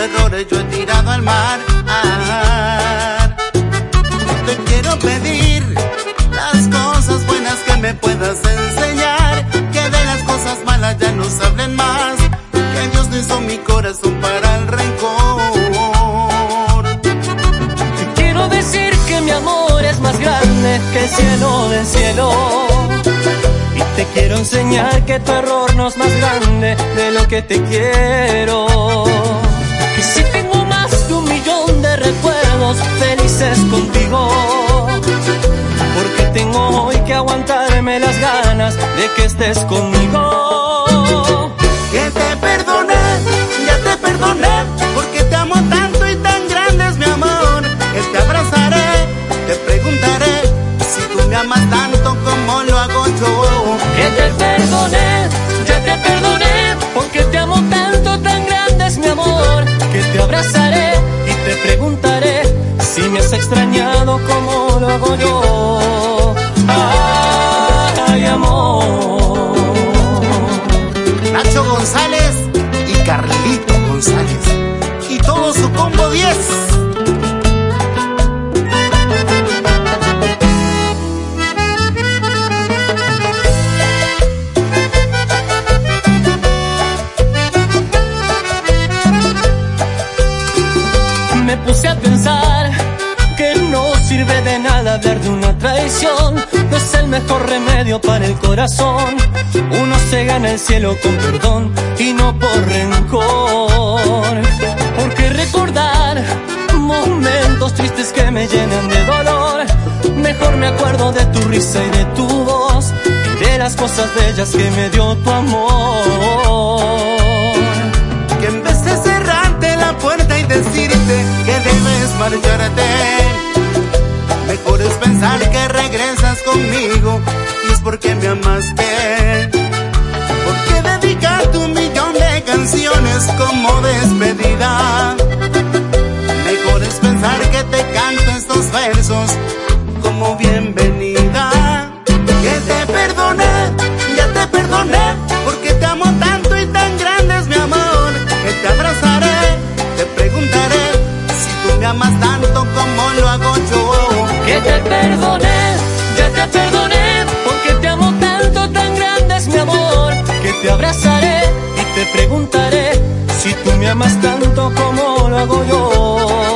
errores yo he tirado al mar. Te quiero pedir las cosas buenas que me puedas enseñar, que de las cosas malas ya no se hablen más, que Dios no hizo mi corazón para el rencor. Te quiero decir que mi amor es más grande que el cielo del cielo, y te quiero enseñar que tu error no es más grande de lo que te quiero. Que si tengo más de 1.000.000 de recuerdos felices contigo, porque tengo hoy que aguantarme las ganas de que estés conmigo. Que te perdoné, ya te perdoné, porque te amo tanto y tan grande es mi amor. Que te abrazaré, te preguntaré si tú me amas tanto como lo hago yo. Que te perdoné, ya te perdoné, porque te amo tanto, tan grande es mi amor. Que te abrazaré y te preguntaré si me has extrañado como lo hago yo. Ay, amor. Nacho González y Carlito González y todo su combo 10. Me puse a pensar que no sirve de nada hablar de una traición, no es el mejor remedio para el corazón. Uno se gana el cielo con perdón y no por rencor. Porque recordar momentos tristes que me llenan de dolor, mejor me acuerdo de tu risa y de tu voz y de las cosas bellas que me dio tu amor. Que en vez de cerrarte la puerta y decirte que debes marcharte, mejor es pensar que regresas conmigo y es porque me amaste. Porque dedicarte 1.000.000 de canciones como despedida, mejor es pensar que te canto estos versos como bienvenida. Que te perdoné, ya te perdoné, porque te amo tanto y tan grande es mi amor. Que te abrazaré, te preguntaré si tú me amas tanto como lo hago yo. Que te perdoné, ya te perdoné, porque te amo tanto, tan grande es mi amor. Que te abrazaré y te preguntaré si tú me amas tanto como lo hago yo.